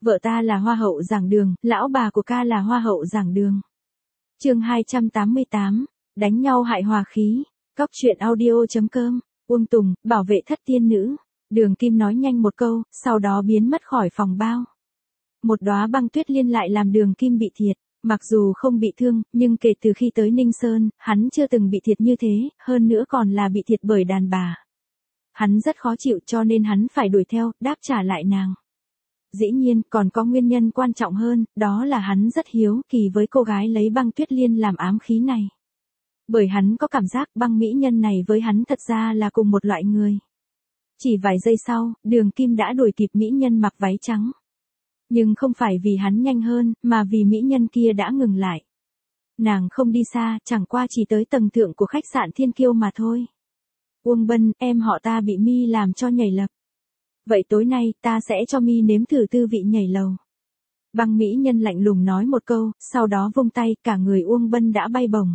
Vợ ta là hoa hậu giảng đường, lão bà của ca là hoa hậu giảng đường. Chương 288, đánh nhau hại hòa khí. Cóc truyện audio.com. Uông Tùng, bảo vệ thất tiên nữ. Đường Kim nói nhanh một câu, sau đó biến mất khỏi phòng bao. Một đóa băng tuyết liên lại làm Đường Kim bị thiệt. Mặc dù không bị thương, nhưng kể từ khi tới Ninh Sơn, hắn chưa từng bị thiệt như thế, hơn nữa còn là bị thiệt bởi đàn bà. Hắn rất khó chịu cho nên hắn phải đuổi theo, đáp trả lại nàng. Dĩ nhiên, còn có nguyên nhân quan trọng hơn, đó là hắn rất hiếu kỳ với cô gái lấy băng tuyết liên làm ám khí này. Bởi hắn có cảm giác băng mỹ nhân này với hắn thật ra là cùng một loại người. Chỉ vài giây sau, Đường Kim đã đuổi kịp mỹ nhân mặc váy trắng. Nhưng không phải vì hắn nhanh hơn, mà vì mỹ nhân kia đã ngừng lại. Nàng không đi xa, chẳng qua chỉ tới tầng thượng của khách sạn Thiên Kiêu mà thôi. Uông Bân, em họ ta bị Mi làm cho nhảy lầu. Vậy tối nay, ta sẽ cho Mi nếm thử tư vị nhảy lầu. Băng mỹ nhân lạnh lùng nói một câu, sau đó vung tay, cả người Uông Bân đã bay bổng.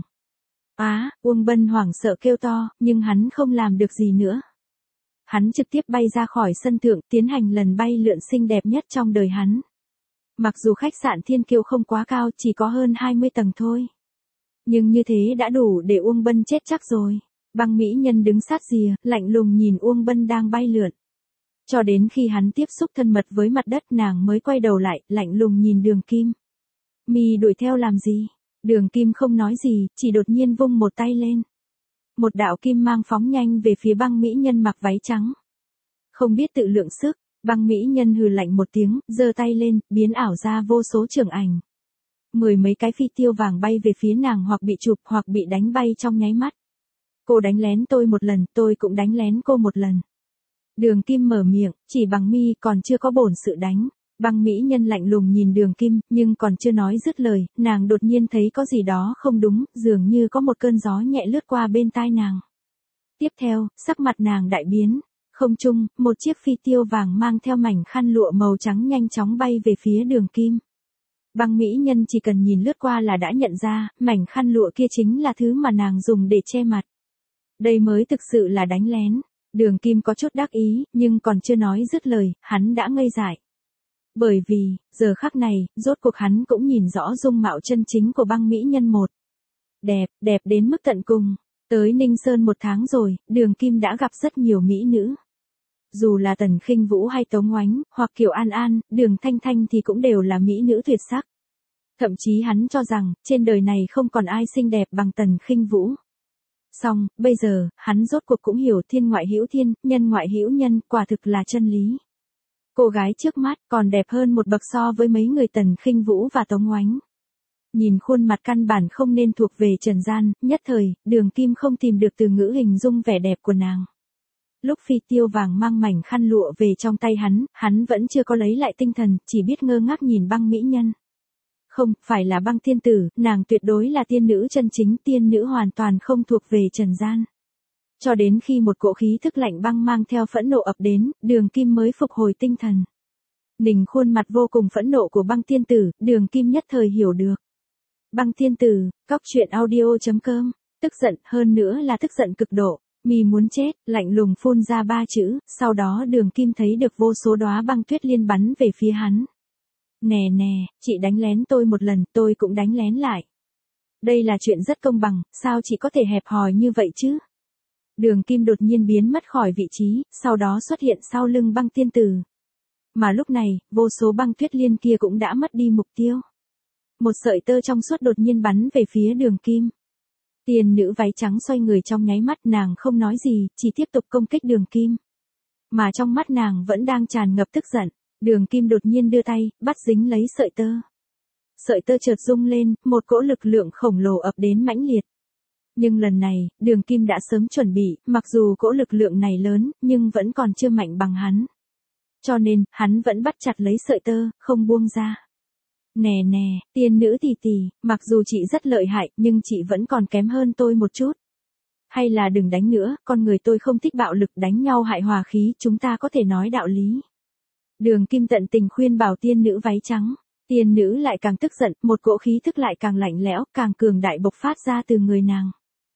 Uông Bân hoảng sợ kêu to, nhưng hắn không làm được gì nữa. Hắn trực tiếp bay ra khỏi sân thượng, tiến hành lần bay lượn xinh đẹp nhất trong đời hắn. Mặc dù khách sạn Thiên Kiêu không quá cao, chỉ có hơn 20 tầng thôi. Nhưng như thế đã đủ để Uông Bân chết chắc rồi. Băng mỹ nhân đứng sát rìa, lạnh lùng nhìn Uông Bân đang bay lượn. Cho đến khi hắn tiếp xúc thân mật với mặt đất nàng mới quay đầu lại, lạnh lùng nhìn Đường Kim. Mi đuổi theo làm gì? Đường Kim không nói gì, chỉ đột nhiên vung một tay lên. Một đạo kim mang phóng nhanh về phía băng mỹ nhân mặc váy trắng. Không biết tự lượng sức, băng mỹ nhân hừ lạnh một tiếng, giơ tay lên, biến ảo ra vô số trường ảnh. Mười mấy cái phi tiêu vàng bay về phía nàng hoặc bị chụp hoặc bị đánh bay trong nháy mắt. Cô đánh lén tôi một lần, tôi cũng đánh lén cô một lần. Đường Kim mở miệng, chỉ bằng Mi còn chưa có bổn sự đánh. Băng mỹ nhân lạnh lùng nhìn Đường Kim, nhưng còn chưa nói dứt lời, nàng đột nhiên thấy có gì đó không đúng, dường như có một cơn gió nhẹ lướt qua bên tai nàng. Tiếp theo, sắc mặt nàng đại biến. Không trung, một chiếc phi tiêu vàng mang theo mảnh khăn lụa màu trắng nhanh chóng bay về phía Đường Kim. Băng mỹ nhân chỉ cần nhìn lướt qua là đã nhận ra, mảnh khăn lụa kia chính là thứ mà nàng dùng để che mặt. Đây mới thực sự là đánh lén. Đường Kim có chút đắc ý, nhưng còn chưa nói dứt lời, hắn đã ngây dại. Bởi vì, giờ khắc này, rốt cuộc hắn cũng nhìn rõ dung mạo chân chính của băng mỹ nhân một. Đẹp đến mức tận cùng. Tới Ninh Sơn 1 tháng rồi, Đường Kim đã gặp rất nhiều mỹ nữ. Dù là Tần Khinh Vũ hay Tống Oánh, hoặc Kiều An An, Đường Thanh Thanh thì cũng đều là mỹ nữ tuyệt sắc. Thậm chí hắn cho rằng, trên đời này không còn ai xinh đẹp bằng Tần Khinh Vũ. Xong, bây giờ, hắn rốt cuộc cũng hiểu thiên ngoại hữu thiên, nhân ngoại hữu nhân, quả thực là chân lý. Cô gái trước mắt còn đẹp hơn một bậc so với mấy người Tần Khinh Vũ và Tống Oánh. Nhìn khuôn mặt căn bản không nên thuộc về trần gian, nhất thời, Đường Kim không tìm được từ ngữ hình dung vẻ đẹp của nàng. Lúc phi tiêu vàng mang mảnh khăn lụa về trong tay hắn vẫn chưa có lấy lại tinh thần, chỉ biết ngơ ngác nhìn băng mỹ nhân. Không, phải là băng tiên tử, nàng tuyệt đối là tiên nữ chân chính, tiên nữ hoàn toàn không thuộc về trần gian. Cho đến khi một cỗ khí thức lạnh băng mang theo phẫn nộ ập đến, Đường Kim mới phục hồi tinh thần. Nhìn khuôn mặt vô cùng phẫn nộ của băng tiên tử, Đường Kim nhất thời hiểu được. Băng tiên tử, cóc truyện audio.com, tức giận, hơn nữa là tức giận cực độ. Mi muốn chết, lạnh lùng phun ra 3 chữ, sau đó Đường Kim thấy được vô số đóa băng tuyết liên bắn về phía hắn. Nè, chị đánh lén tôi một lần, tôi cũng đánh lén lại. Đây là chuyện rất công bằng, sao chị có thể hẹp hòi như vậy chứ? Đường Kim đột nhiên biến mất khỏi vị trí, sau đó xuất hiện sau lưng băng tiên tử. Mà lúc này, vô số băng tuyết liên kia cũng đã mất đi mục tiêu. Một sợi tơ trong suốt đột nhiên bắn về phía Đường Kim. Tiên nữ váy trắng xoay người trong nháy mắt, nàng không nói gì, chỉ tiếp tục công kích Đường Kim. Mà trong mắt nàng vẫn đang tràn ngập tức giận. Đường Kim đột nhiên đưa tay, bắt dính lấy sợi tơ. Sợi tơ chợt rung lên, một cỗ lực lượng khổng lồ ập đến mãnh liệt. Nhưng lần này, Đường Kim đã sớm chuẩn bị, mặc dù cỗ lực lượng này lớn, nhưng vẫn còn chưa mạnh bằng hắn. Cho nên, hắn vẫn bắt chặt lấy sợi tơ, không buông ra. Nè, tiên nữ tỷ, mặc dù chị rất lợi hại, nhưng chị vẫn còn kém hơn tôi một chút. Hay là đừng đánh nữa, con người tôi không thích bạo lực, đánh nhau hại hòa khí, chúng ta có thể nói đạo lý. Đường Kim tận tình khuyên bảo tiên nữ váy trắng. Tiên nữ lại càng tức giận, một cỗ khí thức lại càng lạnh lẽo, càng cường đại bộc phát ra từ người nàng.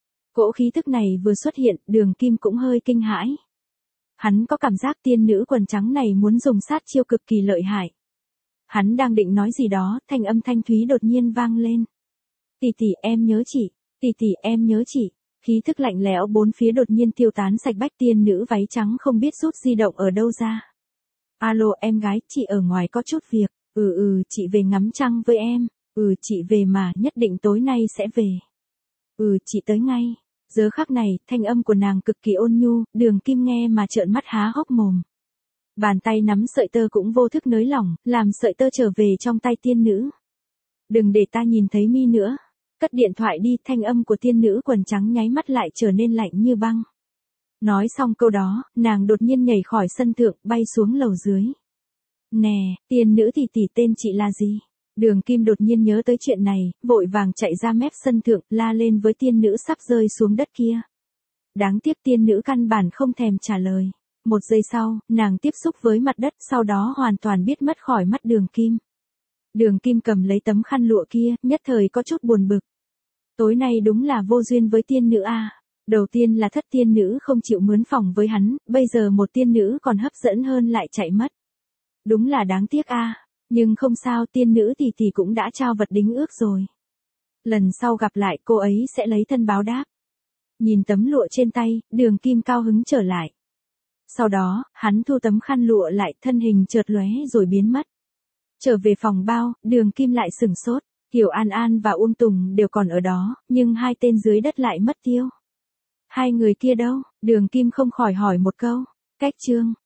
Cỗ khí thức này vừa xuất hiện, Đường Kim cũng hơi kinh hãi. Hắn có cảm giác tiên nữ quần trắng này muốn dùng sát chiêu cực kỳ lợi hại. Hắn đang định nói gì đó, thanh âm thanh thúy đột nhiên vang lên. Tỷ tỷ em nhớ chị, tỷ tỷ em nhớ chị. Khí thức lạnh lẽo bốn phía đột nhiên tiêu tán sạch bách, tiên nữ váy trắng không biết rút di động ở đâu ra. Alo em gái, chị ở ngoài có chút việc. Chị về ngắm trăng với em. Chị về mà, nhất định tối nay sẽ về. Chị tới ngay. Giờ khắc này, thanh âm của nàng cực kỳ ôn nhu, Đường Kim nghe mà trợn mắt há hốc mồm. Bàn tay nắm sợi tơ cũng vô thức nới lỏng, làm sợi tơ trở về trong tay tiên nữ. Đừng để ta nhìn thấy mi nữa. Cất điện thoại đi, thanh âm của tiên nữ quần trắng nháy mắt lại trở nên lạnh như băng. Nói xong câu đó, nàng đột nhiên nhảy khỏi sân thượng, bay xuống lầu dưới. Nè, tiên nữ tỷ tên chị là gì? Đường Kim đột nhiên nhớ tới chuyện này, vội vàng chạy ra mép sân thượng, la lên với tiên nữ sắp rơi xuống đất kia. Đáng tiếc tiên nữ căn bản không thèm trả lời. Một giây sau, nàng tiếp xúc với mặt đất, sau đó hoàn toàn biết mất khỏi mắt Đường Kim. Đường Kim cầm lấy tấm khăn lụa kia, nhất thời có chút buồn bực. Tối nay đúng là vô duyên với tiên nữ a. Đầu tiên là thất tiên nữ không chịu mướn phòng với hắn, bây giờ một tiên nữ còn hấp dẫn hơn lại chạy mất. Đúng là đáng tiếc a. Nhưng không sao, tiên nữ tỷ cũng đã trao vật đính ước rồi. Lần sau gặp lại cô ấy sẽ lấy thân báo đáp. Nhìn tấm lụa trên tay, Đường Kim cao hứng trở lại. Sau đó, hắn thu tấm khăn lụa lại, thân hình chợt lóe rồi biến mất. Trở về phòng bao, Đường Kim lại sửng sốt. Kiều An An và Uông Tùng đều còn ở đó, nhưng hai tên dưới đất lại mất tiêu. Hai người kia đâu? Đường Kim không khỏi hỏi một câu. Cách chương.